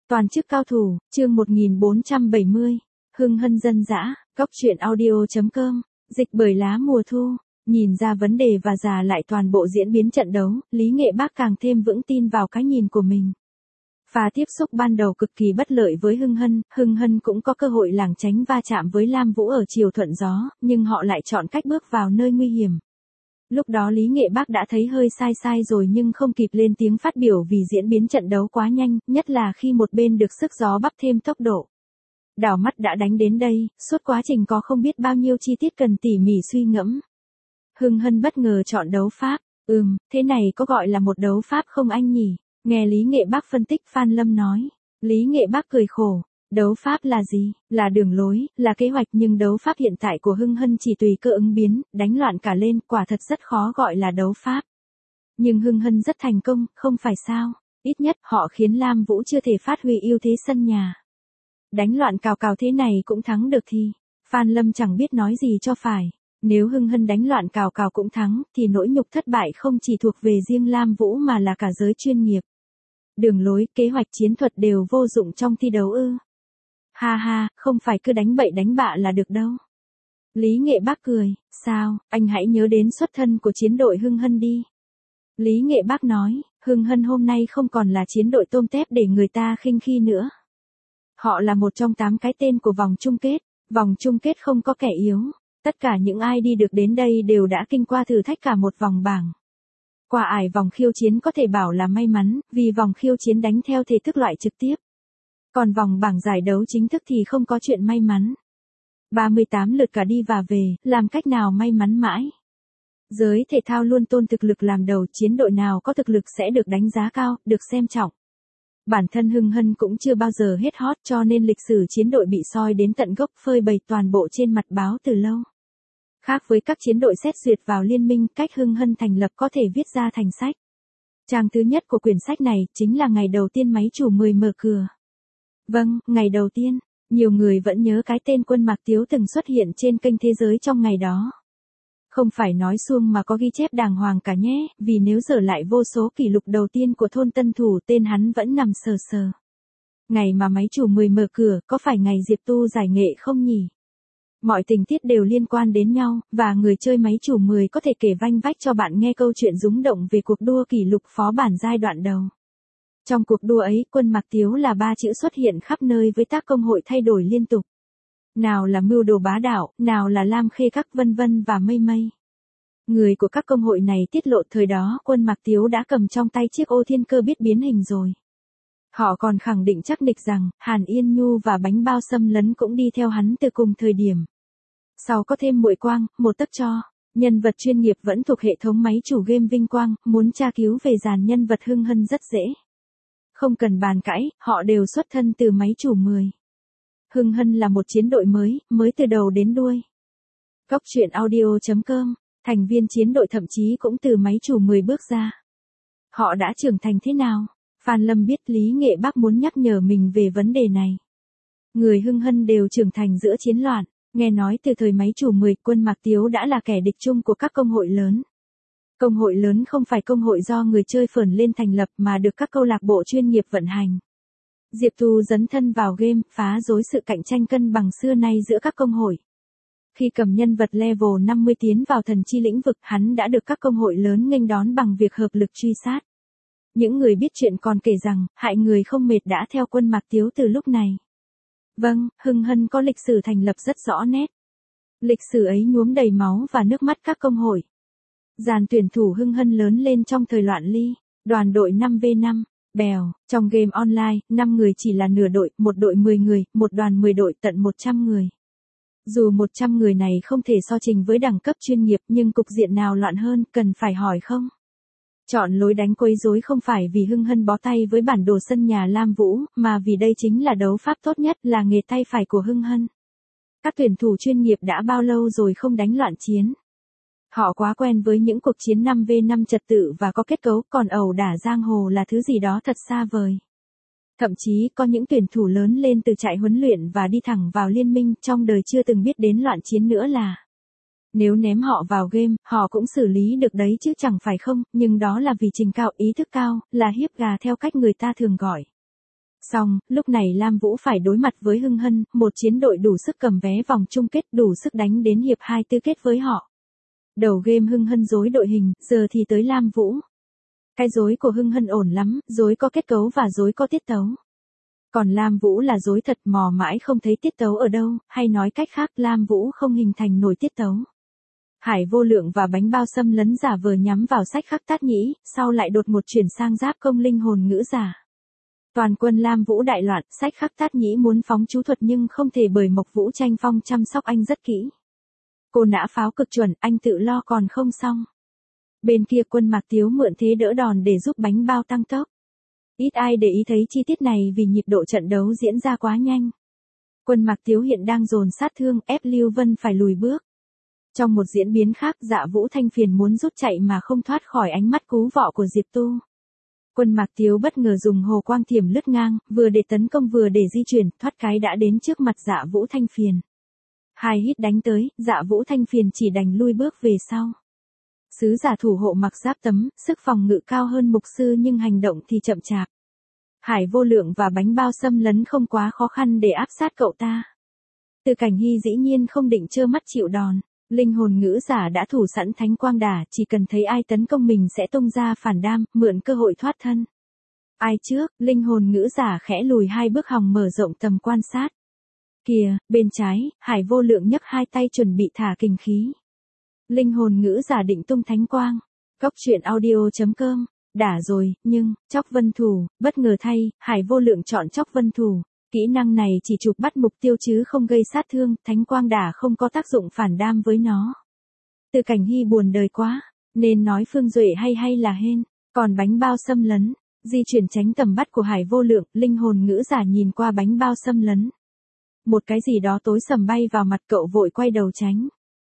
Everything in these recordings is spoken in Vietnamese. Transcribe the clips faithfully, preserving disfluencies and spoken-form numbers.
Toàn chức cao thủ, chương một nghìn bốn trăm bảy mươi. Hưng hân dân dã, cóc truyện audio.com, dịch bởi lá mùa thu. Nhìn ra vấn đề và giả lại toàn bộ diễn biến trận đấu, Lý Nghệ Bác càng thêm vững tin vào cái nhìn của mình. Pha tiếp xúc ban đầu cực kỳ bất lợi với Hưng Hân, Hưng Hân cũng có cơ hội lảng tránh va chạm với Lam Vũ ở chiều thuận gió, nhưng họ lại chọn cách bước vào nơi nguy hiểm. Lúc đó Lý Nghệ Bác đã thấy hơi sai sai rồi nhưng không kịp lên tiếng phát biểu vì diễn biến trận đấu quá nhanh, nhất là khi một bên được sức gió bắp thêm tốc độ. Đảo mắt đã đánh đến đây, suốt quá trình có không biết bao nhiêu chi tiết cần tỉ mỉ suy ngẫm. Hưng Hân bất ngờ chọn đấu pháp, ừm, thế này có gọi là một đấu pháp không anh nhỉ? Nghe Lý Nghệ Bác phân tích Phan Lâm nói. Lý Nghệ Bác cười khổ. Đấu pháp là gì? Là đường lối, là kế hoạch nhưng đấu pháp hiện tại của Hưng Hân chỉ tùy cơ ứng biến, đánh loạn cả lên, quả thật rất khó gọi là đấu pháp. Nhưng Hưng Hân rất thành công, không phải sao? Ít nhất họ khiến Lam Vũ chưa thể phát huy ưu thế sân nhà. Đánh loạn cào cào thế này cũng thắng được thì, Phan Lâm chẳng biết nói gì cho phải. Nếu Hưng Hân đánh loạn cào cào cũng thắng, thì nỗi nhục thất bại không chỉ thuộc về riêng Lam Vũ mà là cả giới chuyên nghiệp. Đường lối, kế hoạch chiến thuật đều vô dụng trong thi đấu ư? Ha ha, không phải cứ đánh bậy đánh bạ là được đâu. Lý Nghệ Bác cười, sao, anh hãy nhớ đến xuất thân của chiến đội Hưng Hân đi. Lý Nghệ Bác nói, Hưng Hân hôm nay không còn là chiến đội tôm tép để người ta khinh khi nữa. Họ là một trong tám cái tên của vòng chung kết, vòng chung kết không có kẻ yếu. Tất cả những ai đi được đến đây đều đã kinh qua thử thách cả một vòng bảng. Qua ải vòng khiêu chiến có thể bảo là may mắn, vì vòng khiêu chiến đánh theo thể thức loại trực tiếp. Còn vòng bảng giải đấu chính thức thì không có chuyện may mắn. ba mươi tám lượt cả đi và về, làm cách nào may mắn mãi. Giới thể thao luôn tôn thực lực làm đầu, chiến đội nào có thực lực sẽ được đánh giá cao, được xem trọng. Bản thân Hưng Hân cũng chưa bao giờ hết hot cho nên lịch sử chiến đội bị soi đến tận gốc phơi bày toàn bộ trên mặt báo từ lâu. Khác với các chiến đội xét duyệt vào liên minh, cách Hưng Hân thành lập có thể viết ra thành sách. Trang thứ nhất của quyển sách này chính là ngày đầu tiên máy chủ mười mở cửa. Vâng, ngày đầu tiên, nhiều người vẫn nhớ cái tên Quân Mạc Tiếu từng xuất hiện trên kênh Thế Giới trong ngày đó. Không phải nói suông mà có ghi chép đàng hoàng cả nhé, vì nếu dở lại vô số kỷ lục đầu tiên của thôn Tân Thủ tên hắn vẫn nằm sờ sờ. Ngày mà máy chủ mười mở cửa, có phải ngày Diệp Tu giải nghệ không nhỉ? Mọi tình tiết đều liên quan đến nhau, và người chơi máy chủ mười có thể kể vanh vách cho bạn nghe câu chuyện rúng động về cuộc đua kỷ lục phó bản giai đoạn đầu. Trong cuộc đua ấy, Quân Mạc Tiếu là ba chữ xuất hiện khắp nơi với tác công hội thay đổi liên tục. Nào là mưu đồ bá đạo, nào là Lam Khê Các vân vân và mây mây. Người của các công hội này tiết lộ thời đó Quân Mạc Tiếu đã cầm trong tay chiếc ô thiên cơ biết biến hình rồi. Họ còn khẳng định chắc nịch rằng, Hàn Yên Nhu và bánh bao xâm lấn cũng đi theo hắn từ cùng thời điểm. Sau có thêm Muội Quang, một tấc cho, nhân vật chuyên nghiệp vẫn thuộc hệ thống máy chủ game Vinh Quang, muốn tra cứu về dàn nhân vật Hưng Hân rất dễ. Không cần bàn cãi, họ đều xuất thân từ máy chủ mười. Hưng Hân là một chiến đội mới, mới từ đầu đến đuôi. Cóc truyện audio.com, thành viên chiến đội thậm chí cũng từ máy chủ mười bước ra. Họ đã trưởng thành thế nào? Phan Lâm biết Lý Nghệ Bác muốn nhắc nhở mình về vấn đề này. Người Hưng Hân đều trưởng thành giữa chiến loạn, nghe nói từ thời máy chủ mười, Quân Mạc Tiếu đã là kẻ địch chung của các công hội lớn. Công hội lớn không phải công hội do người chơi phởn lên thành lập mà được các câu lạc bộ chuyên nghiệp vận hành. Diệp Tu dấn thân vào game, phá rối sự cạnh tranh cân bằng xưa nay giữa các công hội. Khi cầm nhân vật level năm mươi tiến vào thần chi lĩnh vực, hắn đã được các công hội lớn nghênh đón bằng việc hợp lực truy sát. Những người biết chuyện còn kể rằng, hại người không mệt đã theo Quân Mạc Tiếu từ lúc này. Vâng, Hưng Hân có lịch sử thành lập rất rõ nét. Lịch sử ấy nhuốm đầy máu và nước mắt các công hội. Dàn tuyển thủ Hưng Hân lớn lên trong thời loạn ly, đoàn đội năm vs năm, bèo, trong game online, năm người chỉ là nửa đội, một đội mười người, một đoàn mười đội tận một trăm người. Dù một trăm người này không thể so trình với đẳng cấp chuyên nghiệp nhưng cục diện nào loạn hơn, cần phải hỏi không? Chọn lối đánh quấy rối không phải vì Hưng Hân bó tay với bản đồ sân nhà Lam Vũ, mà vì đây chính là đấu pháp tốt nhất, là nghề tay phải của Hưng Hân. Các tuyển thủ chuyên nghiệp đã bao lâu rồi không đánh loạn chiến. Họ quá quen với những cuộc chiến năm vs năm trật tự và có kết cấu, còn ẩu đả giang hồ là thứ gì đó thật xa vời. Thậm chí có những tuyển thủ lớn lên từ trại huấn luyện và đi thẳng vào liên minh trong đời chưa từng biết đến loạn chiến nữa là. Nếu ném họ vào game, họ cũng xử lý được đấy chứ chẳng phải không, nhưng đó là vì trình cao, ý thức cao, là hiếp gà theo cách người ta thường gọi. Xong, lúc này Lam Vũ phải đối mặt với Hưng Hân, một chiến đội đủ sức cầm vé vòng chung kết, đủ sức đánh đến hiệp hai tứ kết với họ. Đầu game Hưng Hân rối đội hình, giờ thì tới Lam Vũ. Cái rối của Hưng Hân ổn lắm, rối có kết cấu và rối có tiết tấu. Còn Lam Vũ là rối thật, mò mãi không thấy tiết tấu ở đâu, hay nói cách khác Lam Vũ không hình thành nổi tiết tấu. Hải Vô Lượng và Bánh Bao xâm lấn giả vờ nhắm vào sách khắc Tát Nhĩ, sau lại đột một chuyển sang giáp công linh hồn ngữ giả. Toàn quân Lam Vũ đại loạn, sách khắc Tát Nhĩ muốn phóng chú thuật nhưng không thể bởi Mộc Vũ Tranh Phong chăm sóc anh rất kỹ. Cô nã pháo cực chuẩn, anh tự lo còn không xong. Bên kia quân Mạc Tiếu mượn thế đỡ đòn để giúp Bánh Bao tăng tốc. Ít ai để ý thấy chi tiết này vì nhịp độ trận đấu diễn ra quá nhanh. Quân Mạc Tiếu hiện đang dồn sát thương, ép Lưu Vân phải lùi bước. Trong một diễn biến khác, Dạ Vũ Thanh Phiền muốn rút chạy mà không thoát khỏi ánh mắt cú vọ của Diệp Tu. Quân Mạc Tiếu bất ngờ dùng hồ quang thiểm lướt ngang, vừa để tấn công vừa để di chuyển, thoát cái đã đến trước mặt Dạ Vũ Thanh Phiền. Hai hít đánh tới, Dạ Vũ Thanh Phiền chỉ đành lui bước về sau. Sứ giả thủ hộ mặc giáp tấm, sức phòng ngự cao hơn mục sư nhưng hành động thì chậm chạp. Hải Vô Lượng và Bánh Bao xâm lấn không quá khó khăn để áp sát cậu ta. Từ Cảnh Hy dĩ nhiên không định trơ mắt chịu đòn. Linh hồn ngữ giả đã thủ sẵn thánh quang đả, chỉ cần thấy ai tấn công mình sẽ tung ra phản đam, mượn cơ hội thoát thân. Ai trước, linh hồn ngữ giả khẽ lùi hai bước hòng mở rộng tầm quan sát. Kìa, bên trái, Hải Vô Lượng nhấc hai tay chuẩn bị thả kình khí. Linh hồn ngữ giả định tung thánh quang. Cốc truyện audio chấm com. Đả rồi, nhưng, chóc vân thủ, bất ngờ thay, Hải Vô Lượng chọn chóc vân thủ. Kỹ năng này chỉ chụp bắt mục tiêu chứ không gây sát thương, thánh quang đả không có tác dụng phản đam với nó. Từ Cảnh Hy buồn đời quá, nên nói Phương Duệ hay hay là hên, còn Bánh Bao xâm lấn, di chuyển tránh tầm bắt của Hải Vô Lượng, linh hồn ngữ giả nhìn qua Bánh Bao xâm lấn. Một cái gì đó tối sầm bay vào mặt cậu vội quay đầu tránh.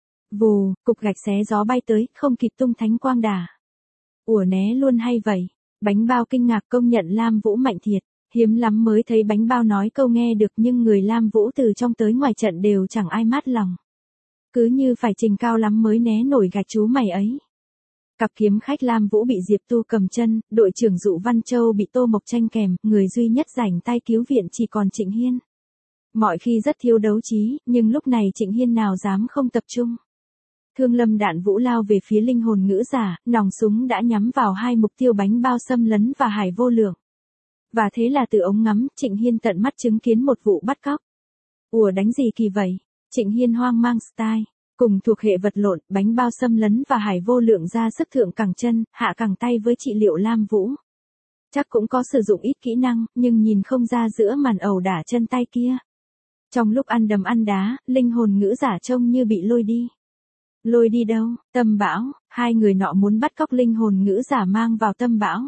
Vù, cục gạch xé gió bay tới, không kịp tung thánh quang đả. Ủa né luôn hay vậy? Bánh Bao kinh ngạc công nhận Lam Vũ mạnh thiệt. Hiếm lắm mới thấy Bánh Bao nói câu nghe được nhưng người Lam Vũ từ trong tới ngoài trận đều chẳng ai mát lòng. Cứ như phải trình cao lắm mới né nổi gạch chú mày ấy. Cặp kiếm khách Lam Vũ bị Diệp Tu cầm chân, đội trưởng Dụ Văn Châu bị Tô Mộc Tranh kèm, người duy nhất rảnh tay cứu viện chỉ còn Trịnh Hiên. Mọi khi rất thiếu đấu trí, nhưng lúc này Trịnh Hiên nào dám không tập trung. Thương lâm đạn vũ lao về phía linh hồn ngữ giả, nòng súng đã nhắm vào hai mục tiêu Bánh Bao xâm lấn và Hải Vô Lượng. Và thế là từ ống ngắm, Trịnh Hiên tận mắt chứng kiến một vụ bắt cóc. Ủa đánh gì kỳ vậy? Trịnh Hiên hoang mang style. Cùng thuộc hệ vật lộn, Bánh Bao xâm lấn và Hải Vô Lượng ra sức thượng cẳng chân, hạ cẳng tay với trị liệu Lam Vũ. Chắc cũng có sử dụng ít kỹ năng, nhưng nhìn không ra giữa màn ẩu đả chân tay kia. Trong lúc ăn đấm ăn đá, linh hồn ngữ giả trông như bị lôi đi. Lôi đi đâu? Tâm bão, hai người nọ muốn bắt cóc linh hồn ngữ giả mang vào tâm bão.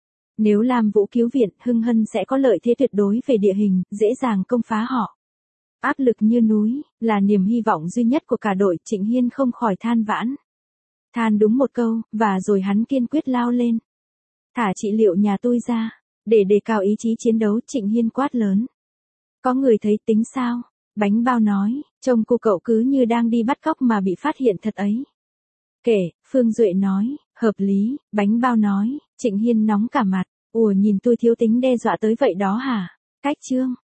Nếu Lam Vũ cứu viện, Hưng Hân sẽ có lợi thế tuyệt đối về địa hình, dễ dàng công phá họ. Áp lực như núi, là niềm hy vọng duy nhất của cả đội, Trịnh Hiên không khỏi than vãn. Than đúng một câu, và rồi hắn kiên quyết lao lên. Thả trị liệu nhà tôi ra, để đề cao ý chí chiến đấu, Trịnh Hiên quát lớn. Có người thấy tính sao? Bánh Bao nói, trông cô cậu cứ như đang đi bắt cóc mà bị phát hiện thật ấy. Kể, Phương Duệ nói, hợp lý, Bánh Bao nói, Trịnh Hiên nóng cả mặt, ủa nhìn tôi thiếu tính đe dọa tới vậy đó hả? Cách chương.